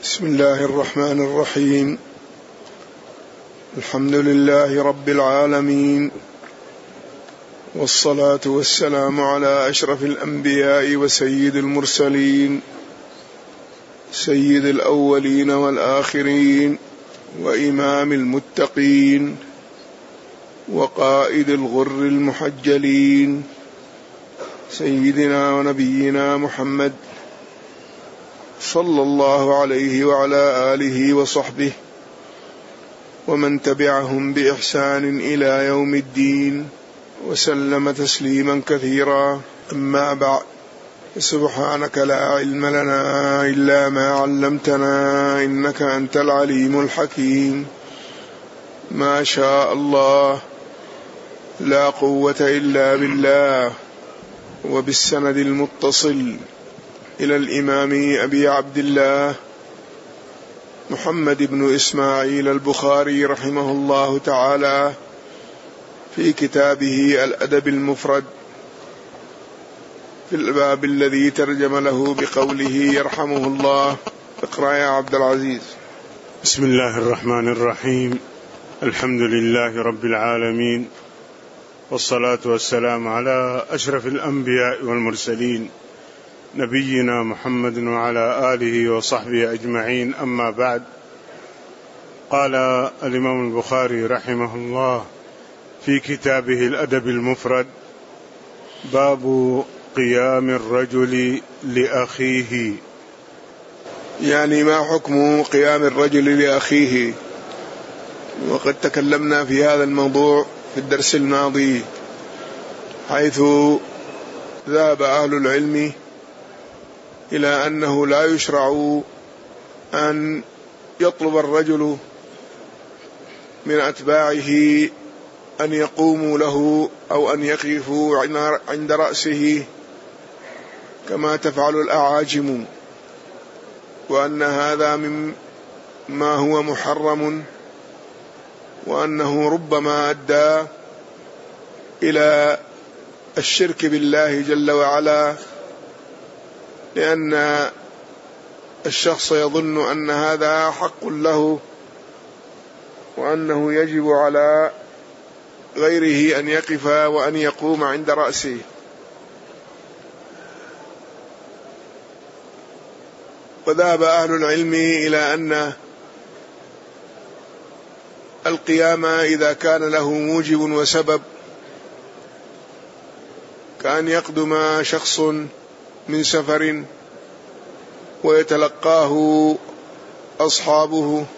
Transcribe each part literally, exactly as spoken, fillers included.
بسم الله الرحمن الرحيم. الحمد لله رب العالمين، والصلاة والسلام على أشرف الأنبياء وسيد المرسلين، سيد الأولين والآخرين، وإمام المتقين، وقائد الغر المحجلين، سيدنا ونبينا محمد صلى الله عليه وعلى آله وصحبه ومن تبعهم بإحسان إلى يوم الدين، وسلم تسليما كثيرا. أما بعد، سبحانك لا علم لنا إلا ما علمتنا إنك أنت العليم الحكيم. ما شاء الله، لا قوة إلا بالله. وبالسند المتصل إلى الإمام أبي عبد الله محمد بن إسماعيل البخاري رحمه الله تعالى في كتابه الأدب المفرد في الباب الذي ترجم له بقوله يرحمه الله. اقرأ يا عبد العزيز. بسم الله الرحمن الرحيم. الحمد لله رب العالمين، والصلاة والسلام على أشرف الأنبياء والمرسلين، نبينا محمد وعلى آله وصحبه أجمعين. أما بعد، قال الإمام البخاري رحمه الله في كتابه الأدب المفرد: باب قيام الرجل لأخيه. يعني ما حكم قيام الرجل لأخيه؟ وقد تكلمنا في هذا الموضوع في الدرس الماضي، حيث ذهب أهل العلم إلى أنه لا يشرع أن يطلب الرجل من أتباعه أن يقوموا له أو أن يقفوا عند رأسه كما تفعل الأعاجم، وأن هذا مما هو محرم، وأنه ربما أدى إلى الشرك بالله جل وعلا، لأن الشخص يظن أن هذا حق له، وأنه يجب على غيره أن يقف وأن يقوم عند رأسه. وذهب أهل العلم إلى أن القيام إذا كان له موجب وسبب، كأن يقدم شخص من سفر ويتلقاه أصحابه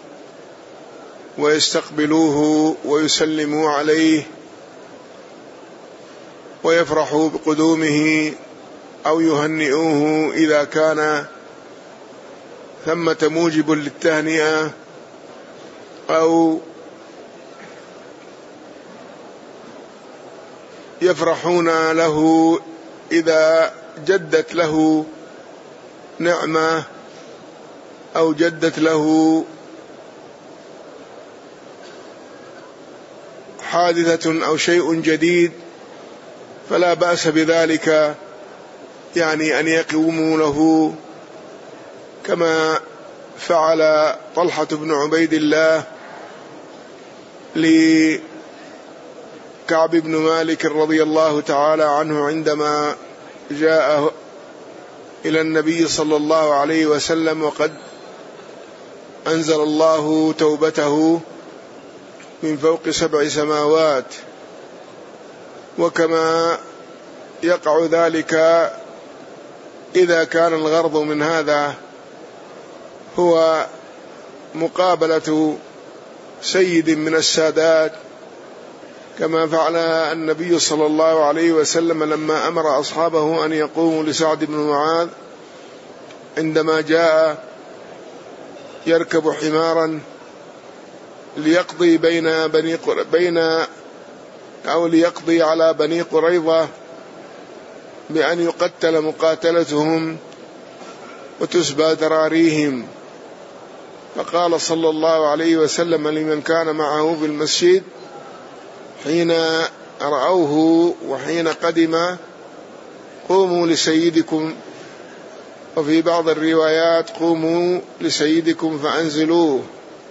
ويستقبلوه ويسلموا عليه ويفرحوا بقدومه أو يهنئوه إذا كان ثمة موجب للتهنئة، أو يفرحون له إذا جدت له نعمة أو جدت له حادثة أو شيء جديد، فلا بأس بذلك، يعني أن يقوموا له كما فعل طلحة بن عبيد الله لكعب بن مالك رضي الله تعالى عنه عندما جاء إلى النبي صلى الله عليه وسلم وقد أنزل الله توبته من فوق سبع سماوات. وكما يقع ذلك إذا كان الغرض من هذا هو مقابلة سيد من السادات، كما فعل النبي صلى الله عليه وسلم لما أمر أصحابه أن يقوموا لسعد بن معاذ عندما جاء يركب حمارا ليقضي بين بني بين أو ليقضي على بني قريظة بأن يقتل مقاتلتهم وتسبى ذراريهم. فقال صلى الله عليه وسلم لمن كان معه في المسجد حين رأوه وحين قدم: قوموا لسيدكم وفي بعض الروايات قوموا لسيدكم فأنزلوه.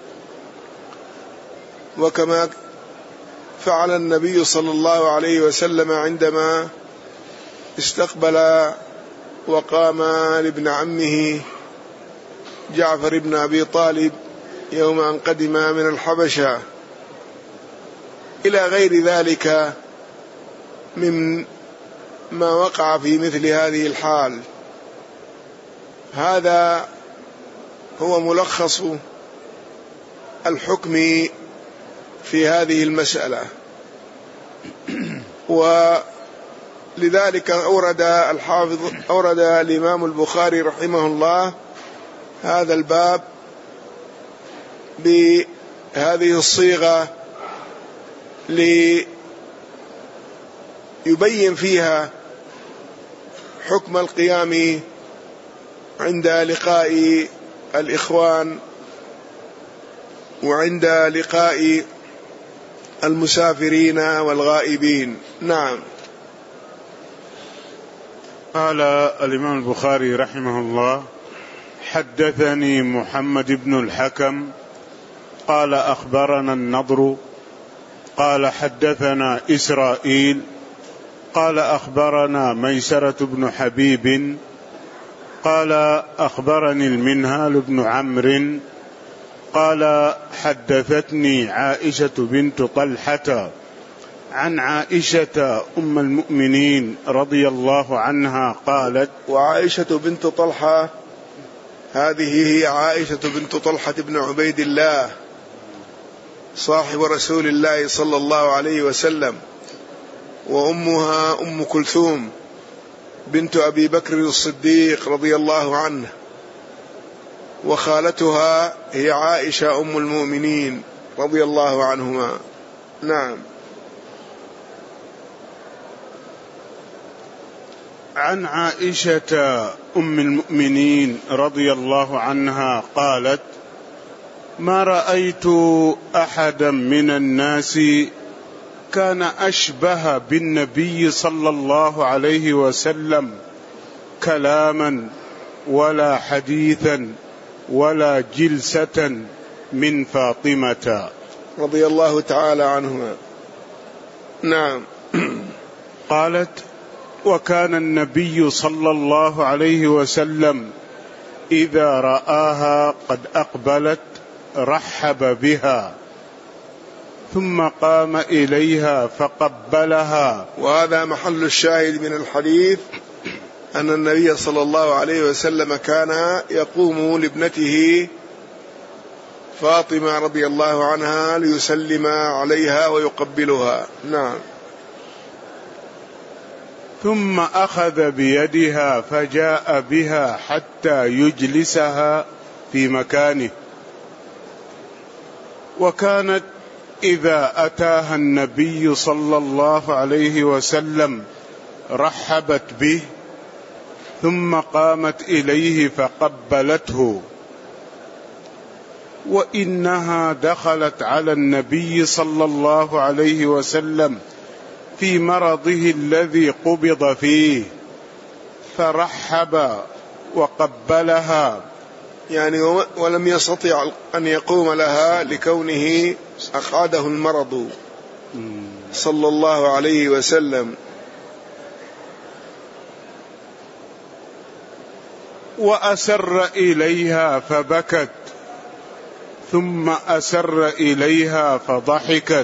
وكما فعل النبي صلى الله عليه وسلم عندما استقبل وقام لابن عمه جعفر بن أبي طالب يوم أن قدم من الحبشة، إلى غير ذلك من ما وقع في مثل هذه الحال. هذا هو ملخص الحكم في هذه المسألة. ولذلك أورد الحافظ أورد الإمام البخاري رحمه الله هذا الباب بهذه الصيغة ليبين فيها حكم القيام عند لقاء الإخوان وعند لقاء المسافرين والغائبين. نعم. قال الإمام البخاري رحمه الله: حدثني محمد بن الحكم قال أخبرنا النضر قال حدثنا إسرائيل قال أخبرنا ميسرة بن حبيب قال أخبرني المنهال بن عمرو قال حدثتني عائشة بنت طلحة عن عائشة أم المؤمنين رضي الله عنها قالت. وعائشة بنت طلحة هذه هي عائشة بنت طلحة بن عبيد الله صاحب رسول الله صلى الله عليه وسلم، وأمها أم كلثوم بنت أبي بكر الصديق رضي الله عنه، وخالتها هي عائشة أم المؤمنين رضي الله عنهما. نعم. عن عائشة أم المؤمنين رضي الله عنها قالت: ما رأيت أحدا من الناس كان أشبه بالنبي صلى الله عليه وسلم كلاما ولا حديثا ولا جلسة من فاطمة رضي الله تعالى عنهما. نعم. قالت: وكان النبي صلى الله عليه وسلم إذا رآها قد أقبلت رحب بها ثم قام إليها فقبلها. وهذا محل الشاهد من الحديث، أن النبي صلى الله عليه وسلم كان يقوم لابنته فاطمة رضي الله عنها ليسلم عليها ويقبلها. نعم. ثم أخذ بيدها فجاء بها حتى يجلسها في مكانه. وكانت إذا أتاها النبي صلى الله عليه وسلم رحبت به ثم قامت إليه فقبلته. وإنها دخلت على النبي صلى الله عليه وسلم في مرضه الذي قبض فيه فرحب وقبلها، يعني ولم يستطع أن يقوم لها لكونه أقعده المرض صلى الله عليه وسلم. وأسر إليها فبكت ثم أسر إليها فضحكت.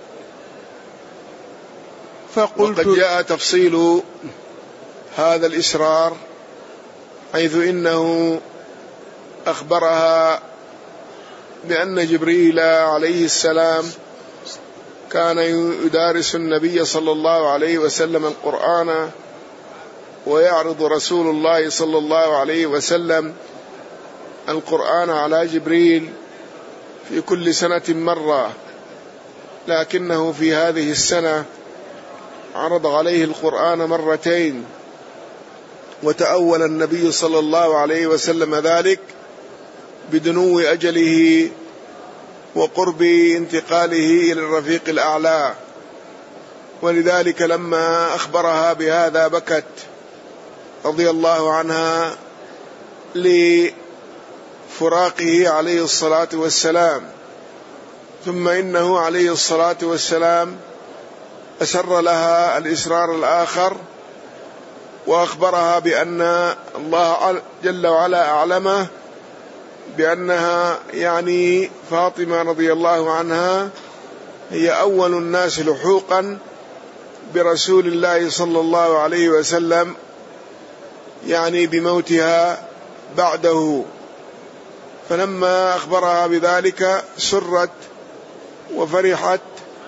فقلت: وقد جاء تفصيل هذا الإسرار، حيث إنه أخبرها بأن جبريل عليه السلام كان يدارس النبي صلى الله عليه وسلم القرآن، ويعرض رسول الله صلى الله عليه وسلم القرآن على جبريل في كل سنة مرة، لكنه في هذه السنة عرض عليه القرآن مرتين، وتأول النبي صلى الله عليه وسلم ذلك بدنو أجله وقرب انتقاله إلى الرفيق الأعلى، ولذلك لما أخبرها بهذا بكت رضي الله عنها لفراقه عليه الصلاة والسلام. ثم إنه عليه الصلاة والسلام أسر لها الإسرار الآخر وأخبرها بأن الله جل وعلا أعلمه بأنها يعني فاطمة رضي الله عنها هي أول الناس لحوقا برسول الله صلى الله عليه وسلم، يعني بموتها بعده. فلما أخبرها بذلك سرت وفرحت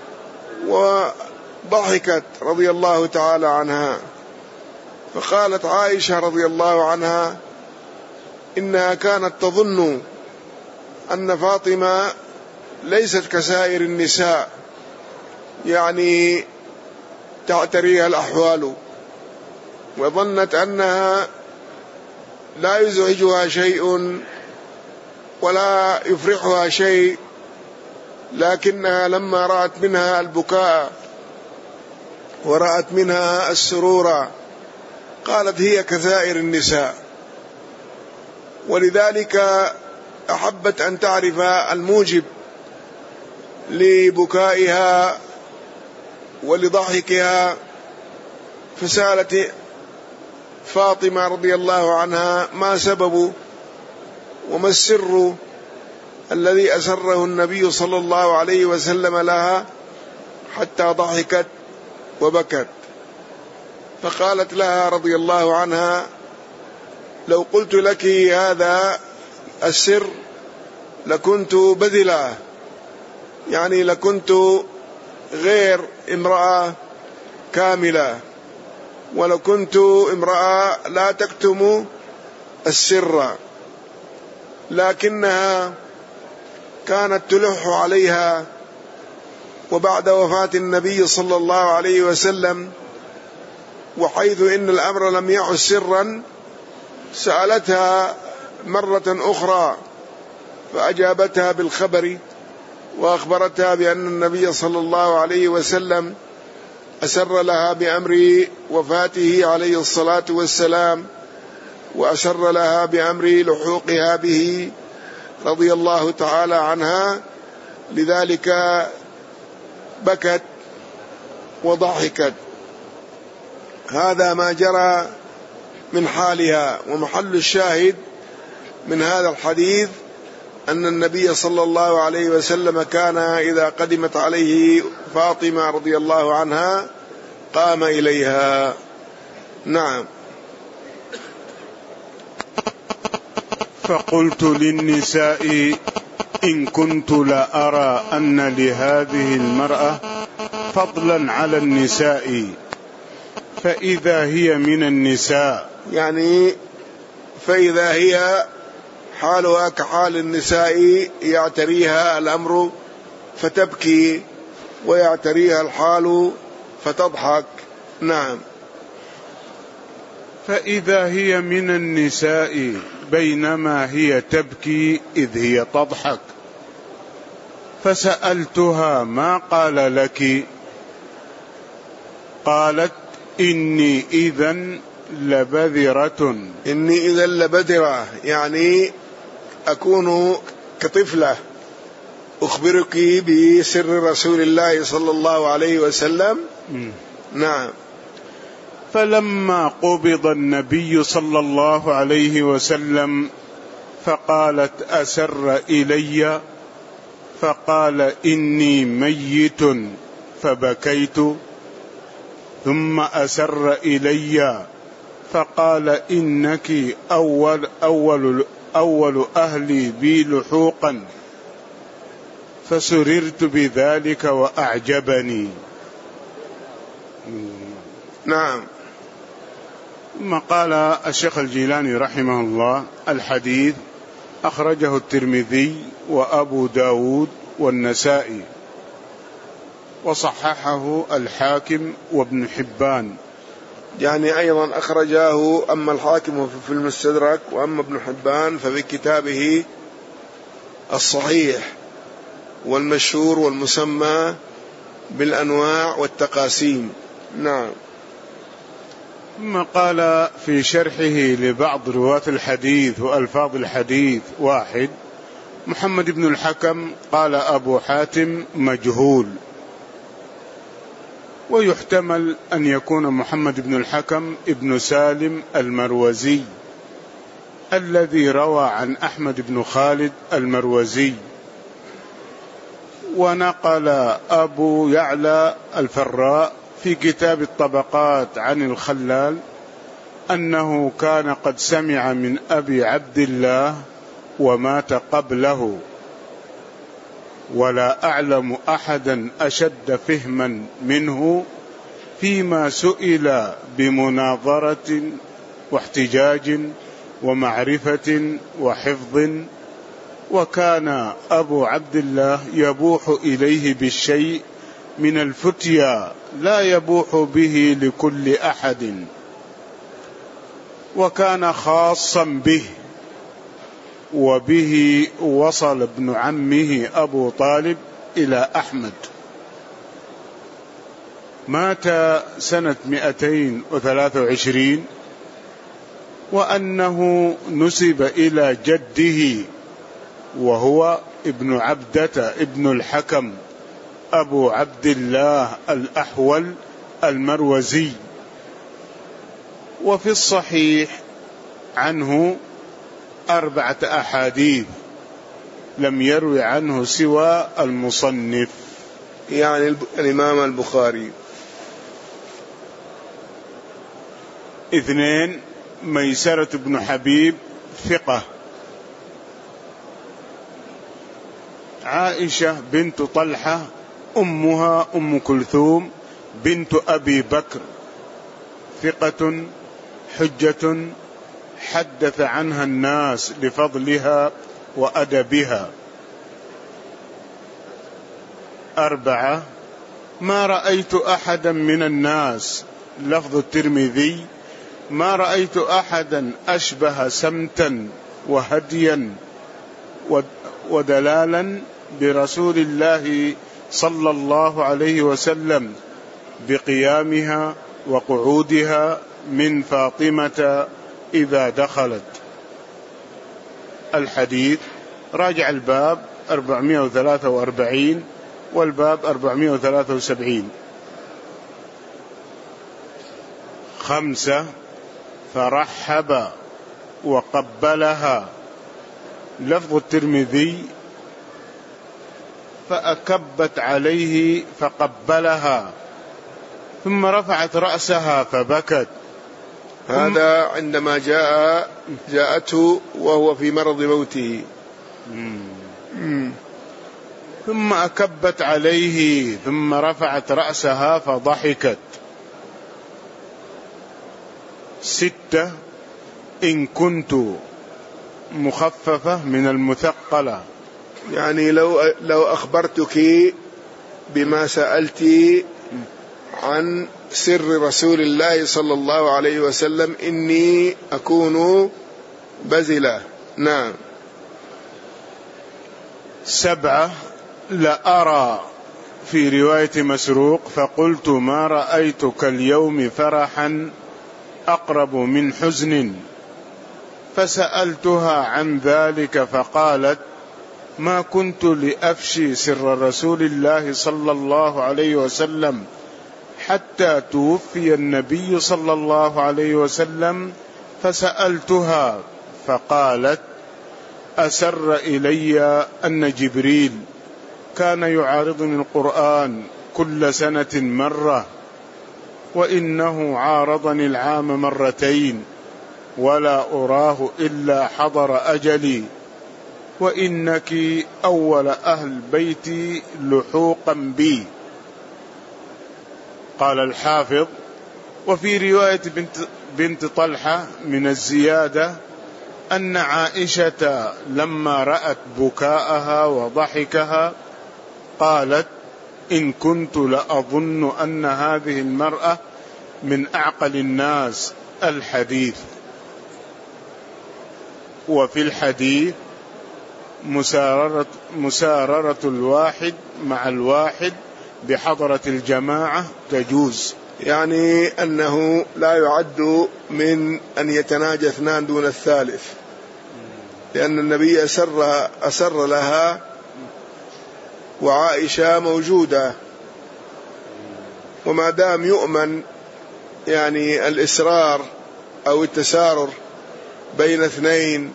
وضحكت رضي الله تعالى عنها. فقالت عائشة رضي الله عنها إنها كانت تظن أن فاطمة ليست كسائر النساء، يعني تعتريها الأحوال، وظنت أنها لا يزعجها شيء ولا يفرحها شيء، لكنها لما رأت منها البكاء ورأت منها السرور قالت هي كسائر النساء. ولذلك أحبت أن تعرف الموجب لبكائها ولضحكها، فسألت فاطمة رضي الله عنها ما سبب وما السر الذي أسره النبي صلى الله عليه وسلم لها حتى ضحكت وبكت. فقالت لها رضي الله عنها لو قلت لك هذا السر لكنت بذلة، يعني لكنت غير امرأة كاملة، ولكنت امرأة لا تكتم السر، لكنها كانت تلح عليها. وبعد وفاة النبي صلى الله عليه وسلم وحيث إن الأمر لم يعد سرا سألتها مرة أخرى فأجابتها بالخبر وأخبرتها بأن النبي صلى الله عليه وسلم أسر لها بأمر وفاته عليه الصلاة والسلام، وأسر لها بأمر لحوقها به رضي الله تعالى عنها، لذلك بكت وضحكت. هذا ما جرى من حالها. ومحل الشاهد من هذا الحديث أن النبي صلى الله عليه وسلم كان إذا قدمت عليه فاطمة رضي الله عنها قام إليها. نعم. فقلت للنساء إن كنت لا أرى أن لهذه المرأة فضلا على النساء فإذا هي من النساء، يعني فإذا هي حالها كحال النساء يعتريها الأمر فتبكي ويعتريها الحال فتضحك. نعم. فإذا هي من النساء بينما هي تبكي إذ هي تضحك، فسألتها ما قال لك؟ قالت إني إذن لبذرة. إني إذن لبذرة يعني أكون كطفلة أخبرك بسر رسول الله صلى الله عليه وسلم. م. نعم. فلما قبض النبي صلى الله عليه وسلم فقالت أسر إلي، فقال إني ميت فبكيت، ثم أسر إلي فقال إنك أول, أول, أول أهلي بي لحوقا، فسررت بذلك وأعجبني. نعم. ثم قال الشيخ الجيلاني رحمه الله الحديث أخرجه الترمذي وأبو داود والنسائي وصححه الحاكم وابن حبان، يعني أيضا أخرجاه أما الحاكم في المستدرك وأما ابن حبان ففي كتابه الصحيح والمشهور والمسمى بالأنواع والتقاسيم. نعم. ثم قال في شرحه لبعض رواة الحديث وألفاظ الحديث: واحد، محمد بن الحكم قال أبو حاتم مجهول، ويحتمل أن يكون محمد بن الحكم ابن سالم المروزي الذي روى عن أحمد بن خالد المروزي. ونقل أبو يعلى الفراء في كتاب الطبقات عن الخلال أنه كان قد سمع من أبي عبد الله ومات قبله، ولا أعلم أحدا أشد فهما منه فيما سئل بمناظرة واحتجاج ومعرفة وحفظ. وكان أبو عبد الله يبوح إليه بالشيء من الفتيا لا يبوح به لكل أحد، وكان خاصا به، وبه وصل ابن عمه أبو طالب إلى أحمد. مات سنة مئتين وثلاثة وعشرين، وأنه نسب إلى جده وهو ابن عبدة ابن الحكم أبو عبد الله الأحول المروزي. وفي الصحيح عنه أربعة أحاديث لم يروي عنه سوى المصنف، يعني الإمام البخاري. اثنين، ميسرة بن حبيب ثقة. عائشة بنت طلحة أمها أم كلثوم بنت أبي بكر، ثقة حجة، حدث عنها الناس لفضلها وأدبها. أربعة، ما رأيت أحدا من الناس، لفظ الترمذي: ما رأيت أحدا أشبه سمتا وهديا ودلالا برسول الله صلى الله عليه وسلم بقيامها وقعودها من فاطمة إذا دخلت. الحديث راجع الباب أربعمائة وثلاثة وأربعين والباب أربعمائة وثلاثة وسبعين. خمسة، فرحب وقبلها، لفظ الترمذي: فأكبت عليه فقبلها، ثم رفعت رأسها فبكت. هذا عندما جاء جاءته وهو في مرض موته. مم. ثم أكبت عليه ثم رفعت رأسها فضحكت. ستة، إن كنت مخففة من المثقلة، يعني لو لو أخبرتك بما سألتي عن سر رسول الله صلى الله عليه وسلم إني أكون بذلة. نعم. سبعة، لأرى في رواية مسروق: فقلت ما رأيتك اليوم فرحا أقرب من حزن، فسألتها عن ذلك فقالت: ما كنت لأفشي سر رسول الله صلى الله عليه وسلم حتى توفي النبي صلى الله عليه وسلم، فسألتها فقالت: أسر إلي أن جبريل كان يعارضني القرآن كل سنة مرة، وإنه عارضني العام مرتين، ولا أراه إلا حضر أجلي، وإنك أول أهل بيتي لحوقا بي. قال الحافظ: وفي رواية بنت, بنت طلحة من الزيادة أن عائشة لما رأت بكاءها وضحكها قالت: إن كنت لأظن أن هذه المرأة من أعقل الناس. الحديث. وفي الحديث: مساررة, مساررة الواحد مع الواحد بحضرة الجماعة تجوز. يعني أنه لا يعد من أن يتناجى اثنان دون الثالث، لأن النبي أسر, أسر لها وعائشة موجودة، وما دام يؤمن يعني الإسرار أو التسارر بين اثنين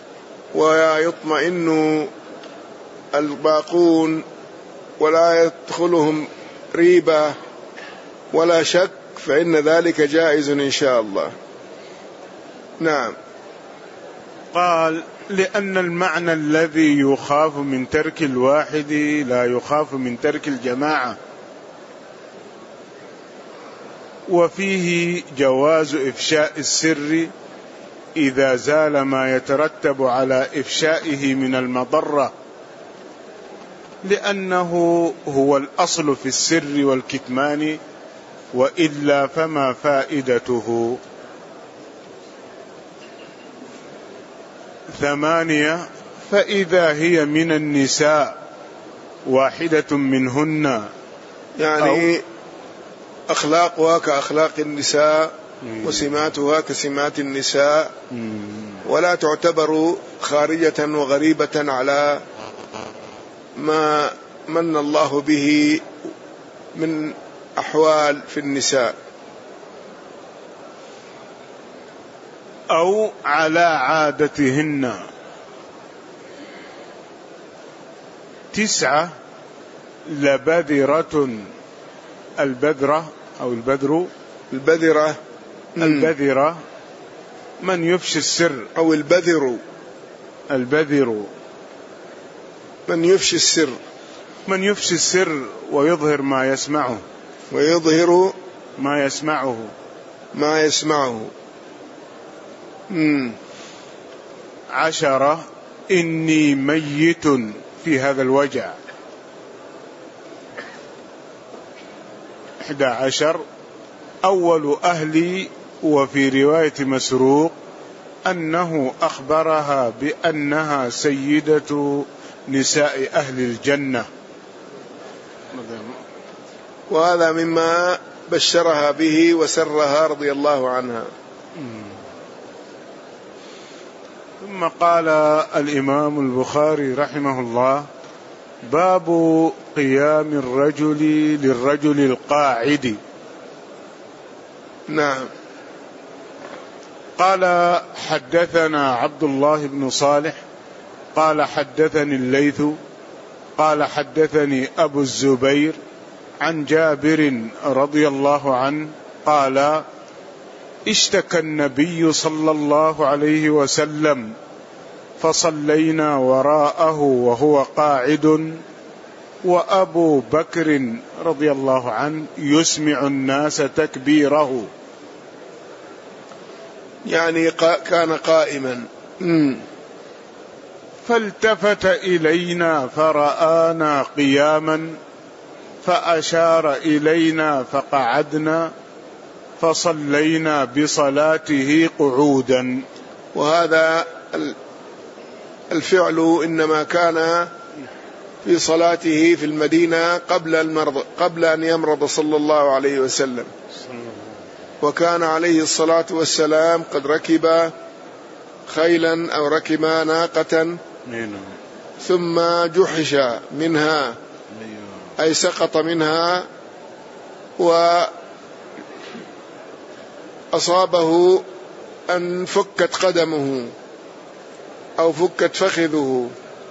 ويطمئن الباقون ولا يدخلهم ريبة ولا شك، فإن ذلك جائز إن شاء الله. نعم. قال: لأن المعنى الذي يخاف من ترك الواحد لا يخاف من ترك الجماعة، وفيه جواز إفشاء السر إذا زال ما يترتب على إفشائه من المضرة، لأنه هو الأصل في السر والكتمان، وإلا فما فائدته. ثمانية: فإذا هي من النساء واحدة منهن، يعني أخلاقها كأخلاق النساء وسماتها كسمات النساء، ولا تعتبر خارجة وغريبة على ما من الله به من أحوال في النساء، أو على عادتهن. تسعة: لبذرة، البذرة أو البذر، البذرة البذرة من يفشي السر، أو البذر، البذر من يفشي السر، من يفشي السر ويظهر ما يسمعه، ويظهر ما يسمعه ما يسمعه. مم. عشرة: إني ميت في هذا الوجع. إحدى عشر: أول أهلي، وفي رواية مسروق أنه أخبرها بأنها سيدة نساء أهل الجنة، وهذا مما بشرها به وسرها رضي الله عنها. ثم قال الإمام البخاري رحمه الله: باب قيام الرجل للرجل القاعد. نعم. قال: حدثنا عبد الله بن صالح قال حدثني الليث قال حدثني أبو الزبير عن جابر رضي الله عنه قال: اشتكى النبي صلى الله عليه وسلم فصلينا وراءه وهو قاعد، وأبو بكر رضي الله عنه يسمع الناس تكبيره، يعني كان قائما. مم. فالتفت إلينا فرآنا قياما فأشار إلينا فقعدنا فصلينا بصلاته قعودا. وهذا الفعل إنما كان في صلاته في المدينة قبل المرض قبل أن يمرض صلى الله عليه وسلم، وكان عليه الصلاة والسلام قد ركب خيلا أو ركب ناقة ثم جحش منها، أي سقط منها وأصابه أن فكت قدمه أو فكت فخذه،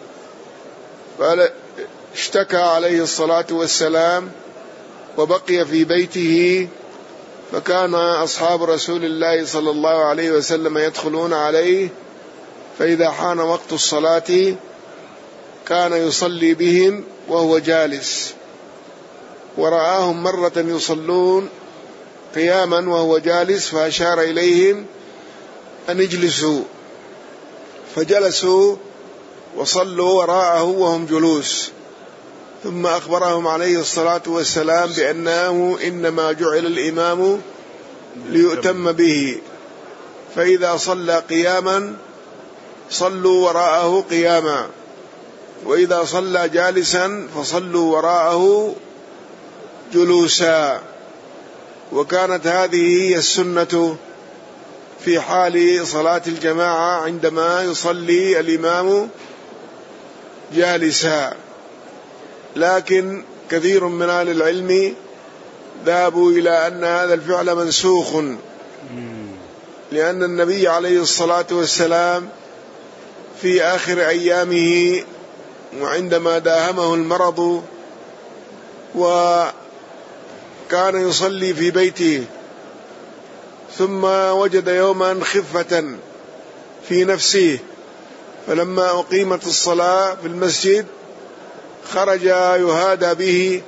فاشتكى عليه الصلاة والسلام وبقي في بيته. فكان أصحاب رسول الله صلى الله عليه وسلم يدخلون عليه، فإذا حان وقت الصلاة كان يصلي بهم وهو جالس، ورآهم مرة يصلون قياما وهو جالس فأشار إليهم أن يجلسوا، فجلسوا وصلوا وراءه وهم جلوس، ثم أخبرهم عليه الصلاة والسلام بأنه إنما جعل الإمام ليؤتم به، فإذا صلى قياما صلوا وراءه قياما، وإذا صلى جالسا فصلوا وراءه جلوسا. وكانت هذه هي السنة في حال صلاة الجماعة عندما يصلي الإمام جالسا. لكن كثير من أهل العلم ذهبوا إلى أن هذا الفعل منسوخ، لأن النبي عليه الصلاة والسلام في آخر أيامه وعندما داهمه المرض وكان يصلي في بيته، ثم وجد يوما خفة في نفسه، فلما أقيمت الصلاة في المسجد خرج يهادى به،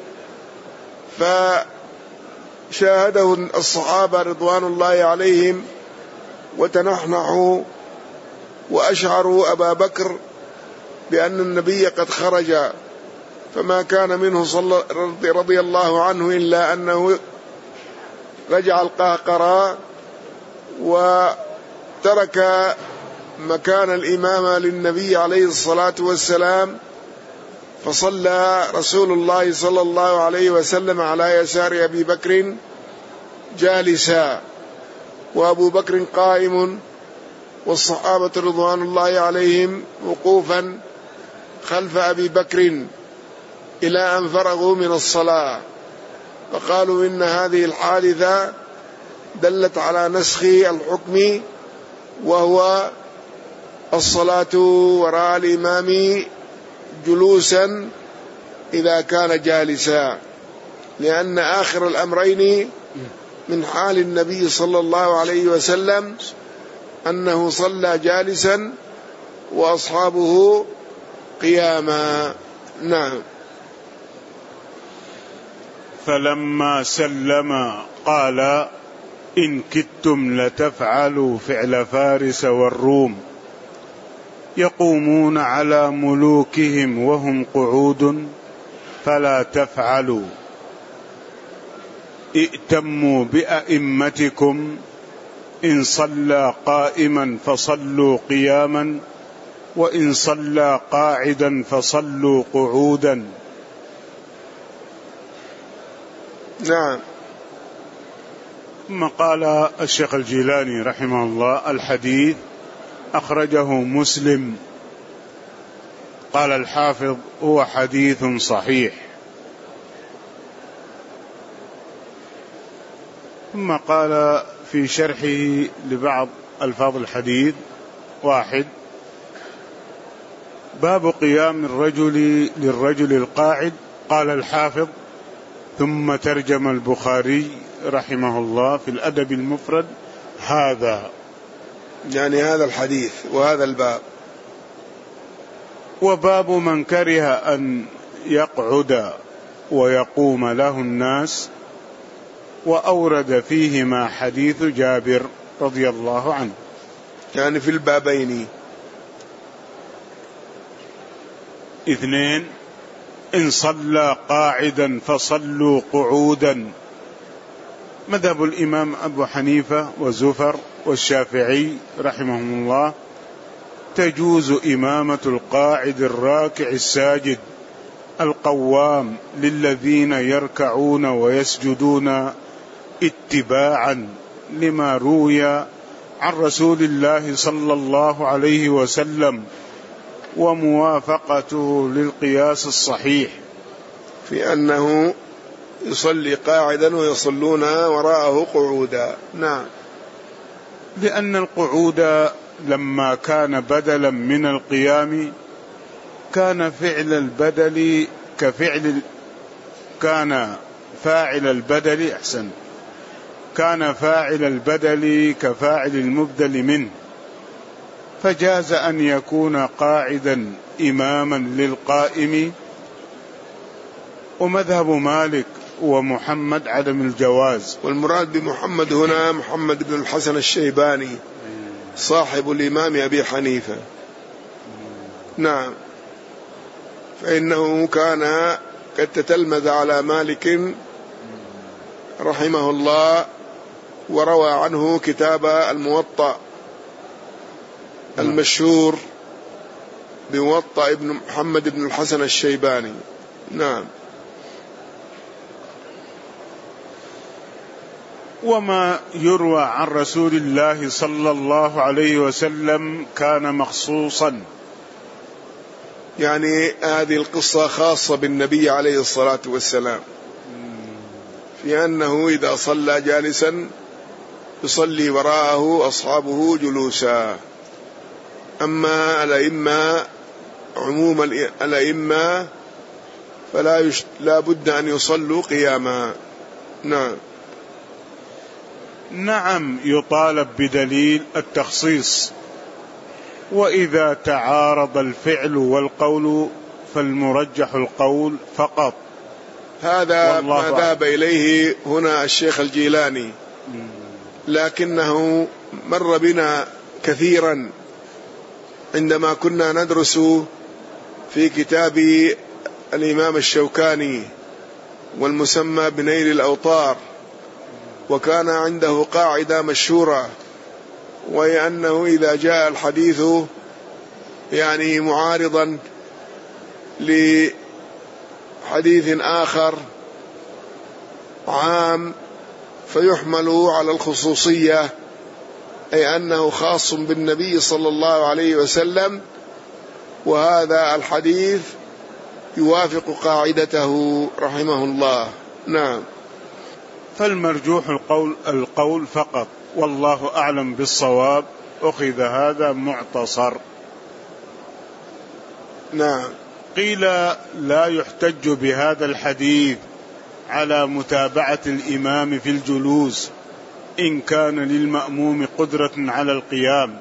فشاهده الصحابة رضوان الله عليهم وتنحنحوا وأشعروا أبا بكر بأن النبي قد خرج، فما كان منه صلى رضي الله عنه إلا أنه رجع القهقرى وترك مكان الإمامة للنبي عليه الصلاة والسلام، فصلى رسول الله صلى الله عليه وسلم على يسار أبي بكر جالسا، وأبو بكر قائم، والصحابة رضوان الله عليهم وقوفا خلف أبي بكر إلى أن فرغوا من الصلاة. فقالوا إن هذه الحادثة دلت على نسخ الحكم، وهو الصلاة وراء الإمام جلوسا إذا كان جالسا، لأن آخر الأمرين من حال النبي صلى الله عليه وسلم أنه صلى جالسا وأصحابه قياما. نعم. فلما سلم قال: إن كدتم لتفعلوا فعل فارس والروم يقومون على ملوكهم وهم قعود فلا تفعلوا، ائتموا بأئمتكم، إن صلى قائما فصلوا قياما، وإن صلى قاعدا فصلوا قعودا. نعم. ثم قال الشيخ الجيلاني رحمه الله: الحديث أخرجه مسلم. قال الحافظ: هو حديث صحيح. ثم قال في شرحه لبعض ألفاظ الحديث: واحد، باب قيام الرجل للرجل القاعد. قال الحافظ: ثم ترجم البخاري رحمه الله في الأدب المفرد هذا، يعني هذا الحديث وهذا الباب. وباب من كره أن يقعد ويقوم له الناس، وأورد فيهما حديث جابر رضي الله عنه، يعني في البابين. اثنين، إن صلى قاعدا فصلوا قعودا. مذهب الإمام أبو حنيفة وزفر والشافعي رحمهم الله تجوز إمامة القاعد الراكع الساجد القوام للذين يركعون ويسجدون اتباعا لما روي عن رسول الله صلى الله عليه وسلم، وموافقته للقياس الصحيح في أنه يصلي قاعدا ويصلون وراءه قعودا. نعم. لأن القعود لما كان بدلا من القيام كان فعل البدل كفعل كان فاعل البدل أحسن كان فاعل البدل كفاعل المبدل منه، فجاز أن يكون قاعدا إماما للقائم. ومذهب مالك ومحمد عدم الجواز. والمراد بمحمد هنا محمد بن الحسن الشيباني صاحب الإمام أبي حنيفة. نعم. فإنه كان قد تتلمذ على مالك رحمه الله، وروى عنه كتاب الموطأ المشهور بموطأ ابن محمد بن الحسن الشيباني. نعم. وما يروى عن رسول الله صلى الله عليه وسلم كان مخصوصا. يعني هذه القصة خاصة بالنبي عليه الصلاة والسلام، في أنه إذا صلى جالسا يصلي وراءه أصحابه جلوسا. أما الأئمة عموم الأئمة فلا يش... لا بد أن يصلوا قياما. نعم. نعم، يطالب بدليل التخصيص، وإذا تعارض الفعل والقول فالمرجح القول فقط. هذا ما ذهب إليه هنا الشيخ الجيلاني، لكنه مر بنا كثيرا عندما كنا ندرس في كتاب الإمام الشوكاني والمسمى بنيل الأوطار، وكان عنده قاعدة مشهورة، وهي أنه إذا جاء الحديث يعني معارضا لحديث آخر عام فيحمل على الخصوصية، أي أنه خاص بالنبي صلى الله عليه وسلم، وهذا الحديث يوافق قاعدته رحمه الله. نعم. فالمرجوح القول القول فقط، والله أعلم بالصواب. أخذ هذا معتصر. نعم. قيل لا يحتج بهذا الحديث على متابعة الإمام في الجلوس إن كان للمأموم قدرة على القيام،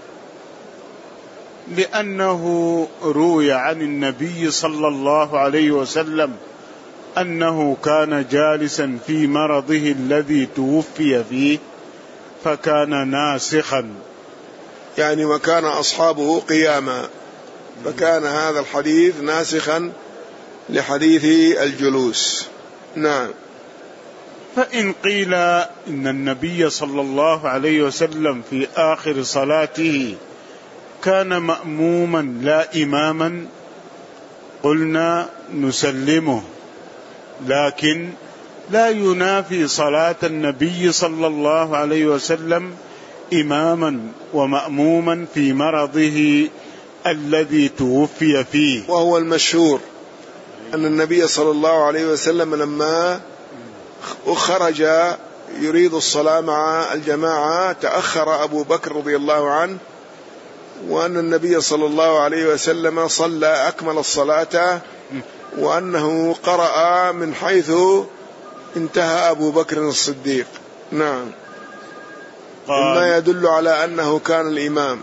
لأنه روي عن النبي صلى الله عليه وسلم أنه كان جالسا في مرضه الذي توفي فيه فكان ناسخا، يعني وكان أصحابه قياما، فكان هذا الحديث ناسخا لحديث الجلوس. نعم. فإن قيل إن النبي صلى الله عليه وسلم في آخر صلاته كان مأموما لا إماما قلنا نسلمه، لكن لا ينافي صلاة النبي صلى الله عليه وسلم إماما ومأموما في مرضه الذي توفي فيه. وهو المشهور أن النبي صلى الله عليه وسلم لما خرج يريد الصلاة مع الجماعة تأخر أبو بكر رضي الله عنه، وأن النبي صلى الله عليه وسلم صلى أكمل الصلاة، وأنه قرأ من حيث انتهى أبو بكر الصديق. نعم. مما يدل على أنه كان الإمام.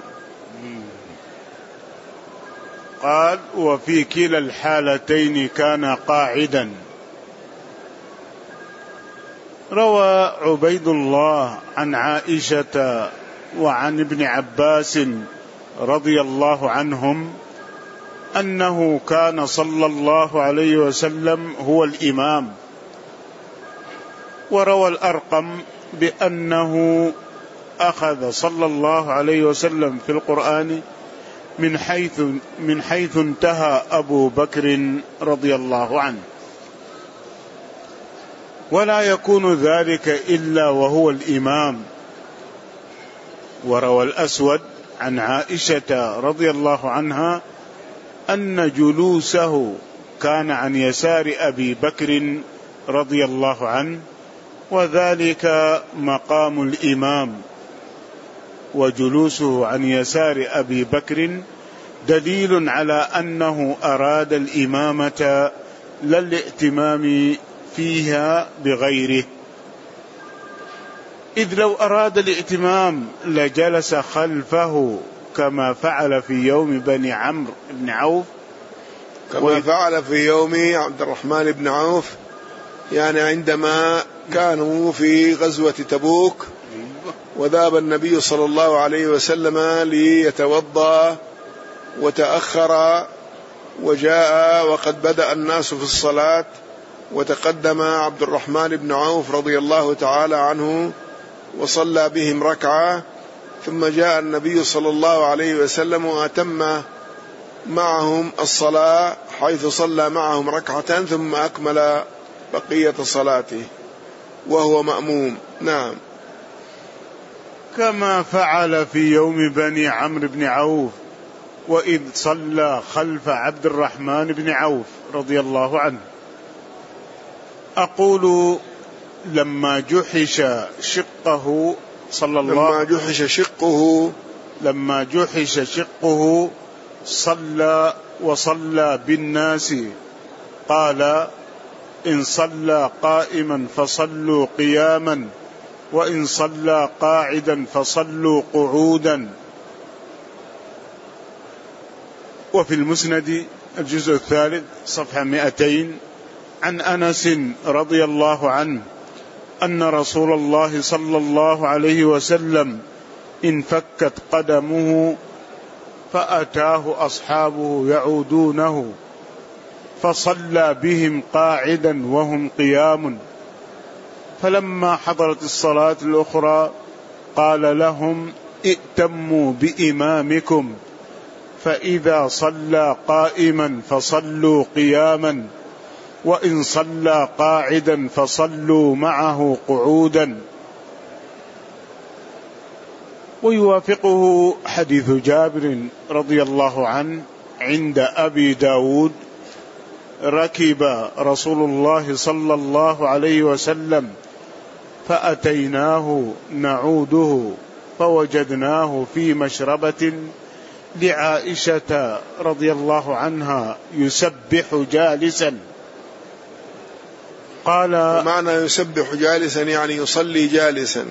قال وفي كلا الحالتين كان قاعدا. روى عبيد الله عن عائشة وعن ابن عباس رضي الله عنهم أنه كان صلى الله عليه وسلم هو الإمام، وروى الأرقم بأنه أخذ صلى الله عليه وسلم في القرآن من حيث من حيث انتهى أبو بكر رضي الله عنه، ولا يكون ذلك إلا وهو الإمام. وروى الأسود عن عائشة رضي الله عنها أن جلوسه كان عن يسار أبي بكر رضي الله عنه، وذلك مقام الإمام، وجلوسه عن يسار أبي بكر دليل على أنه أراد الإمامة لا الائتمام فيها بغيره، إذ لو أراد الائتمام لجلس خلفه كما فعل في يوم بني عمرو بن عوف، كما فعل في يوم عبد الرحمن بن عوف، يعني عندما كانوا في غزوة تبوك وذهب النبي صلى الله عليه وسلم ليتوضأ وتأخر وجاء وقد بدأ الناس في الصلاة، وتقدم عبد الرحمن بن عوف رضي الله تعالى عنه وصلى بهم ركعة، ثم جاء النبي صلى الله عليه وسلم وأتم معهم الصلاة حيث صلى معهم ركعة ثم أكمل بقية صلاته. وهو مأموم. نعم. كما فعل في يوم بني عمرو بن عوف، وإذ صلى خلف عبد الرحمن بن عوف رضي الله عنه. أقول لما جحش شقه صلى الله لما جحش شقه لما جحش شقه صلى وصلى بالناس، قال: إن صلى قائما فصلوا قياما، وإن صلى قاعدا فصلوا قعودا. وفي المسند الجزء الثالث صفحة مئتين عن أنس رضي الله عنه أن رسول الله صلى الله عليه وسلم انفكت قدمه فأتاه أصحابه يعودونه فصلى بهم قاعدا وهم قيام، فلما حضرت الصلاة الأخرى قال لهم: ائتموا بإمامكم، فإذا صلى قائما فصلوا قياما، وإن صلى قاعدا فصلوا معه قعودا. ويوافقه حديث جابر رضي الله عنه عند أبي داود: ركب رسول الله صلى الله عليه وسلم فأتيناه نعوده فوجدناه في مشربة لعائشة رضي الله عنها يسبح جالسا. قال: معنى يسبح جالسا يعني يصلي جالسا.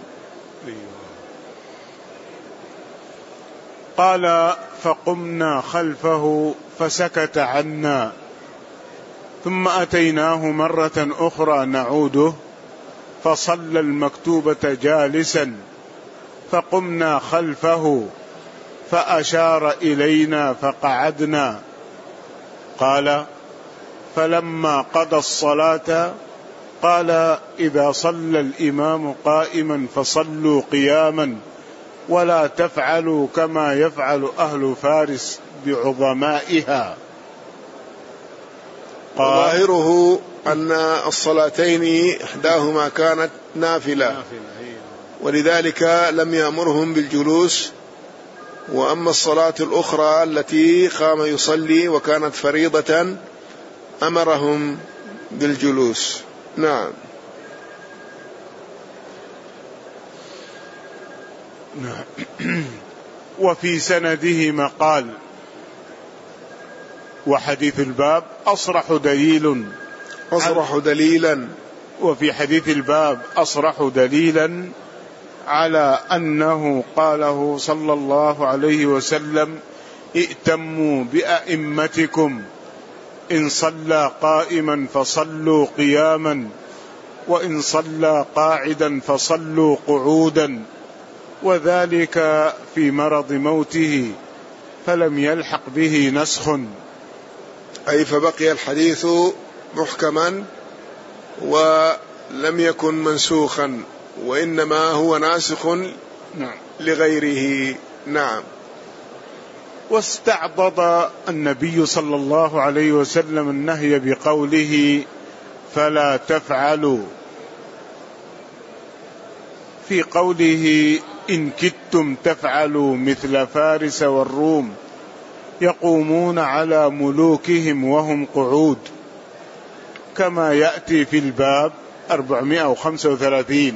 قال: فقمنا خلفه فسكت عنا، ثم أتيناه مرة أخرى نعوده فصلى المكتوبة جالسا، فقمنا خلفه فأشار إلينا فقعدنا. قال: فلما قضى الصلاة قال: إذا صلى الإمام قائما فصلوا قياما، ولا تفعلوا كما يفعل أهل فارس بعظمائها. ظاهره أن الصلاتين إحداهما كانت نافلة، ولذلك لم يأمرهم بالجلوس، وأما الصلاة الأخرى التي قام يصلي وكانت فريضة أمرهم بالجلوس. نعم. وفي سنده مقال. وحديث الباب أصرح دليل أصرح دليلا وفي حديث الباب أصرح دليلا على أنه قاله صلى الله عليه وسلم: ائتموا بأئمتكم، إن صلى قائما فصلوا قياما، وإن صلى قاعدا فصلوا قعودا، وذلك في مرض موته فلم يلحق به نسخ. أي فبقي الحديث محكما ولم يكن منسوخا، وإنما هو ناسخ لغيره. نعم. واستعضد النبي صلى الله عليه وسلم النهي بقوله: فلا تفعلوا، في قوله: إن كدتم تفعلوا مثل فارس والروم يقومون على ملوكهم وهم قعود، كما يأتي في الباب أربعمائة وخمسة وثلاثين.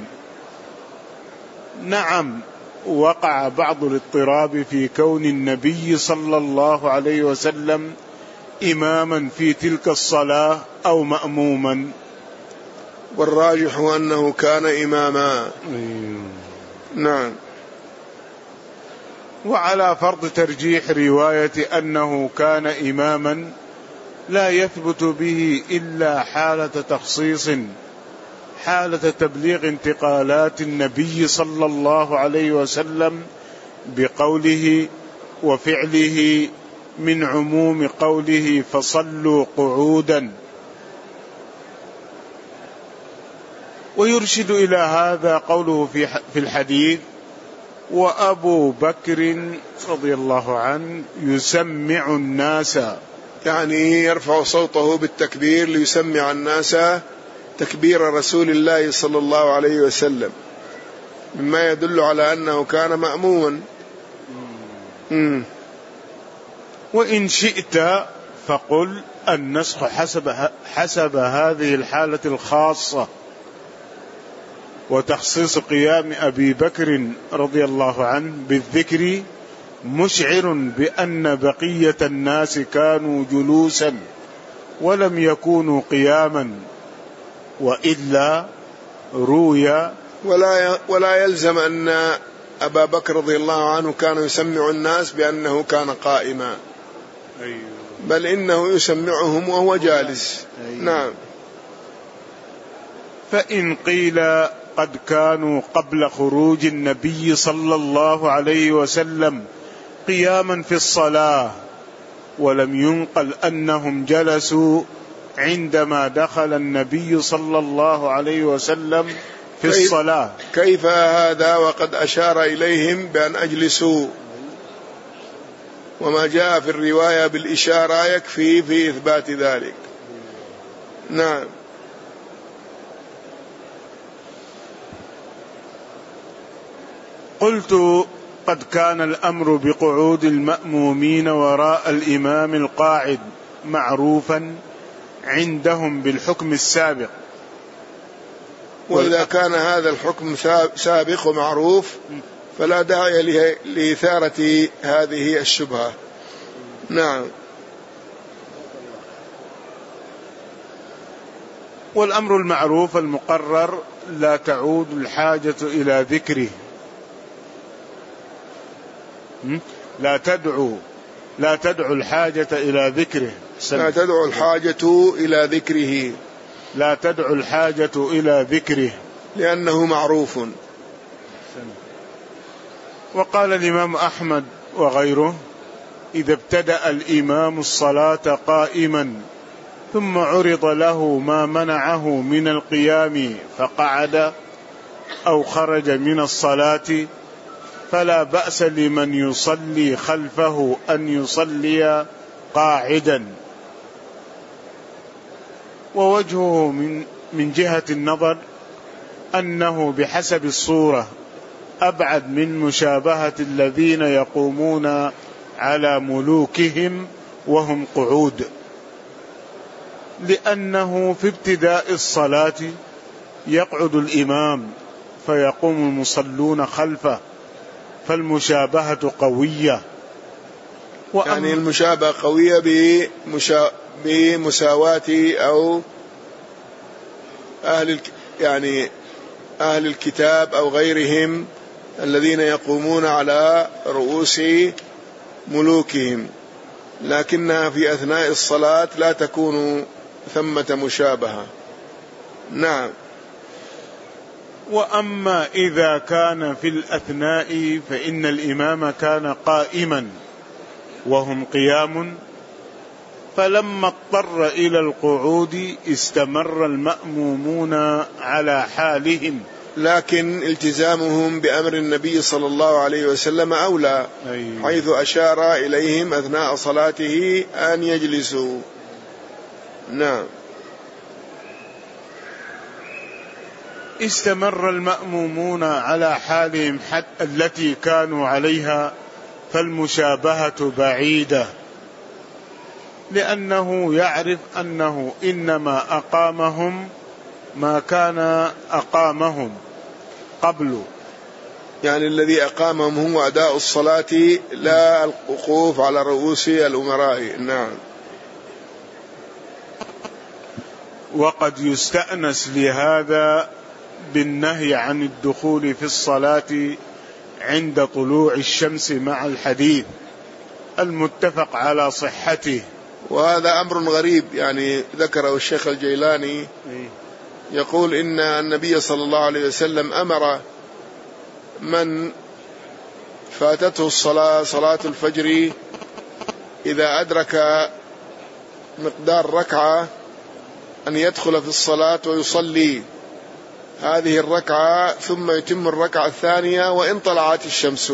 نعم، وقع بعض الاضطراب في كون النبي صلى الله عليه وسلم إماما في تلك الصلاة أو مأموما، والراجح أنه كان إماما. نعم. وعلى فرض ترجيح رواية أنه كان إماما لا يثبت به إلا حالة تخصيص، حالة تبليغ انتقالات النبي صلى الله عليه وسلم بقوله وفعله من عموم قوله فصلوا قعودا. ويرشد إلى هذا قوله في الحديث: وأبو بكر رضي الله عنه يسمع الناس، يعني يرفع صوته بالتكبير ليسمع الناس تكبير رسول الله صلى الله عليه وسلم، مما يدل على أنه كان مأموما. مم. وإن شئت فقل النسخ حسب, حسب هذه الحالة الخاصة، وتخصيص قيام أبي بكر رضي الله عنه بالذكر مشعر بأن بقية الناس كانوا جلوسا ولم يكونوا قياما، وإلا روي ولا ولا يلزم أن أبا بكر رضي الله عنه كان يسمع الناس بأنه كان قائما، بل إنه يسمعهم وهو جالس. نعم. فإن قيل قد كانوا قبل خروج النبي صلى الله عليه وسلم قياما في الصلاة ولم ينقل أنهم جلسوا عندما دخل النبي صلى الله عليه وسلم في الصلاة، كيف هذا وقد أشار إليهم بأن أجلسوا، وما جاء في الرواية بالإشارة يكفي في إثبات ذلك. نعم. قلت قد كان الأمر بقعود المأمومين وراء الإمام القاعد معروفا عندهم بالحكم السابق، وإذا كان هذا الحكم سابق ومعروف فلا داعي لإثارة هذه الشبهة. نعم. والأمر المعروف المقرر لا تعود الحاجة إلى ذكره، لا تدعو لا تدعو الحاجة إلى ذكره لا تدعو الحاجة إلى ذكره لا تدعو الحاجة إلى ذكره لأنه معروف. وقال الإمام أحمد وغيره: إذا ابتدأ الإمام الصلاة قائما ثم عرض له ما منعه من القيام فقعد أو خرج من الصلاة فلا بأس لمن يصلي خلفه أن يصلي قاعدا. ووجهه من من جهة النظر أنه بحسب الصورة أبعد من مشابهة الذين يقومون على ملوكهم وهم قعود، لأنه في ابتداء الصلاة يقعد الإمام فيقوم المصلون خلفه، فالمشابهة قوية. يعني المشابهة قوية بمشا... بمساواة أو أهل الك... يعني أهل الكتاب أو غيرهم الذين يقومون على رؤوس ملوكهم، لكنها في أثناء الصلاة لا تكون ثمة مشابهة. نعم. وأما إذا كان في الأثناء فإن الإمام كان قائما وهم قيام، فلما اضطر إلى القعود استمر المأمومون على حالهم، لكن التزامهم بأمر النبي صلى الله عليه وسلم أولى، حيث أشار إليهم أثناء صلاته أن يجلسوا. نعم. استمر المأمومون على حالهم حتى التي كانوا عليها، فالمشابهة بعيدة، لأنه يعرف أنه إنما أقامهم ما كان أقامهم قبل، يعني الذي أقامهم هو أداء الصلاة لا الوقوف على رؤوس الأمراء. نعم. وقد يستأنس لهذا بالنهي عن الدخول في الصلاة عند طلوع الشمس مع الحديث المتفق على صحته. وهذا أمر غريب يعني ذكره الشيخ الجيلاني، يقول إن النبي صلى الله عليه وسلم أمر من فاتته الصلاة صلاة الفجر إذا أدرك مقدار ركعة أن يدخل في الصلاة ويصلي هذه الركعة ثم يتم الركعة الثانية وإن طلعت الشمس،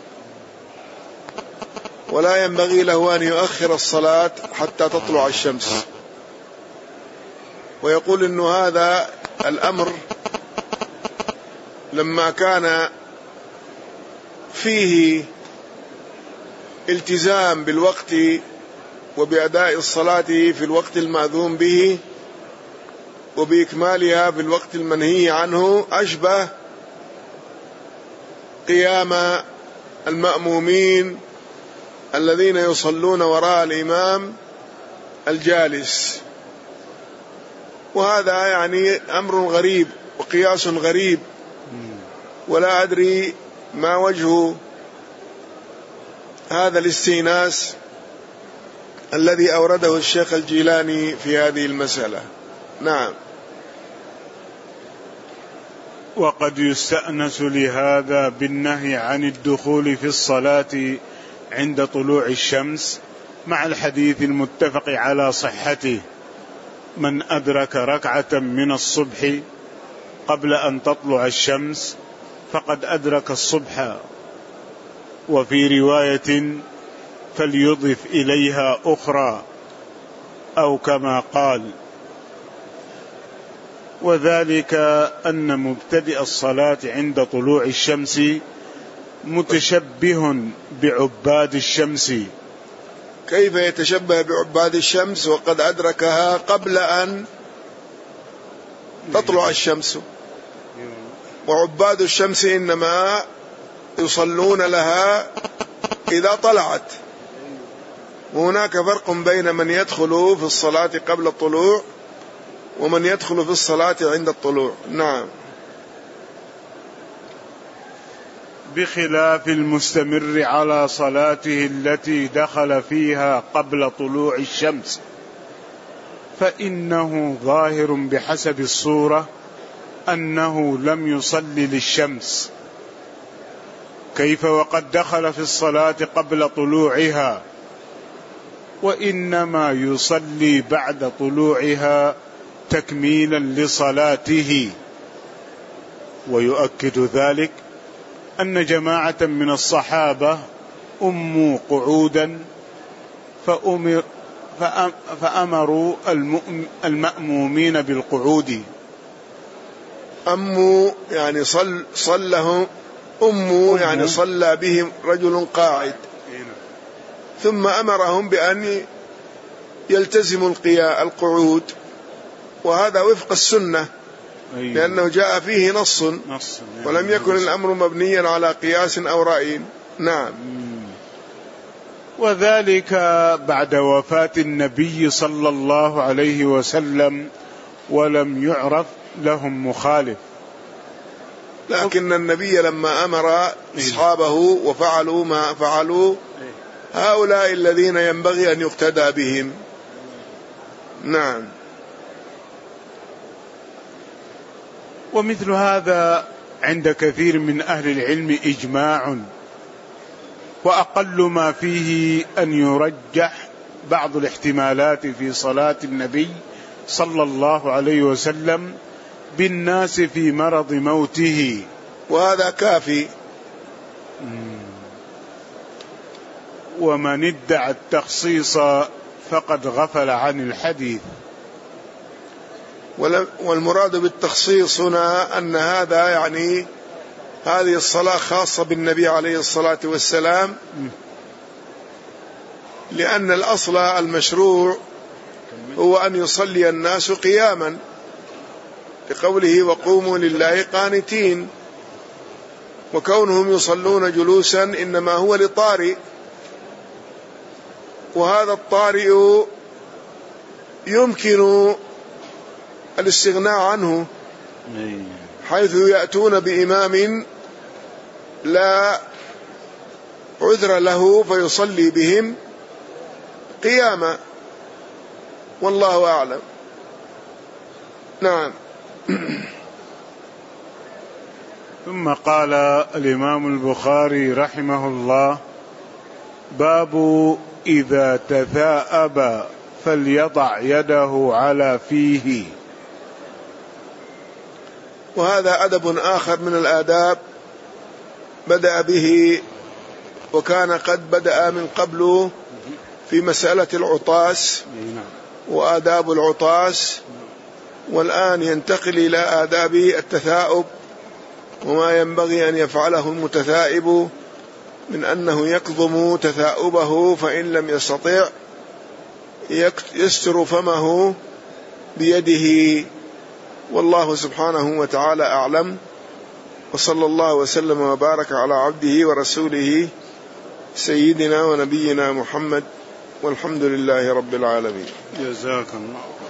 ولا ينبغي له أن يؤخر الصلاة حتى تطلع الشمس. ويقول إن هذا الأمر لما كان فيه التزام بالوقت وبأداء الصلاة في الوقت المأذون به وبإكمالها في الوقت المنهي عنه أشبه قيام المأمومين الذين يصلون وراء الإمام الجالس. وهذا يعني أمر غريب وقياس غريب، ولا أدري ما وجه هذا الاستئناس الذي أورده الشيخ الجيلاني في هذه المسألة. نعم. وقد يستأنس لهذا بالنهي عن الدخول في الصلاة عند طلوع الشمس مع الحديث المتفق على صحته: من أدرك ركعة من الصبح قبل أن تطلع الشمس فقد أدرك الصبح. وفي رواية: فليضف إليها أخرى، أو كما قال. وذلك أن مبتدئ الصلاة عند طلوع الشمس متشبه بعباد الشمس. كيف يتشبه بعباد الشمس وقد أدركها قبل أن تطلع الشمس؟ وعباد الشمس إنما يصلون لها إذا طلعت. وهناك فرق بين من يدخل في الصلاة قبل الطلوع ومن يدخل في الصلاة عند الطلوع. نعم. بخلاف المستمر على صلاته التي دخل فيها قبل طلوع الشمس، فإنه ظاهر بحسب الصورة أنه لم يصلي للشمس. كيف وقد دخل في الصلاة قبل طلوعها، وإنما يصلي بعد طلوعها تكميلا لصلاته. ويؤكد ذلك أن جماعة من الصحابة أموا قعودا فأمر فأمروا المأمومين بالقعود. أموا يعني صل صلهم أموا يعني صلى بهم رجل قاعد، ثم أمرهم بأن يلتزموا القعود، وهذا وفق السنة لأنه جاء فيه نص ولم يكن الأمر مبنيا على قياس أو رأي. نعم. وذلك بعد وفاة النبي صلى الله عليه وسلم ولم يعرف لهم مخالف. لكن النبي لما أمر أصحابه وفعلوا ما فعلوا هؤلاء الذين ينبغي أن يقتدى بهم. نعم. ومثل هذا عند كثير من أهل العلم إجماع، وأقل ما فيه أن يرجح بعض الاحتمالات في صلاة النبي صلى الله عليه وسلم بالناس في مرض موته، وهذا كافي. ومن ادعى التخصيص فقد غفل عن الحديث. والمراد بالتخصيص هنا أن هذا يعني هذه الصلاة خاصة بالنبي عليه الصلاة والسلام، لأن الأصل المشروع هو أن يصلي الناس قياما لقوله وقوموا لله قانتين، وكونهم يصلون جلوسا إنما هو لطارئ، وهذا الطارئ يمكن الاستغناء عنه حيث يأتون بإمام لا عذر له فيصلي بهم قياما، والله أعلم. نعم. ثم قال الإمام البخاري رحمه الله: باب إذا تثاءب فليضع يده على فيه. وهذا أدب آخر من الآداب بدأ به، وكان قد بدأ من قبل في مسألة العطاس وآداب العطاس، والآن ينتقل إلى آداب التثاؤب وما ينبغي أن يفعله المتثائب من أنه يكظم تثاؤبه، فإن لم يستطع يستر فمه بيده. والله سبحانه وتعالى أعلم، وصلى الله وسلم وبارك على عبده ورسوله سيدنا ونبينا محمد، والحمد لله رب العالمين. جزاك الله.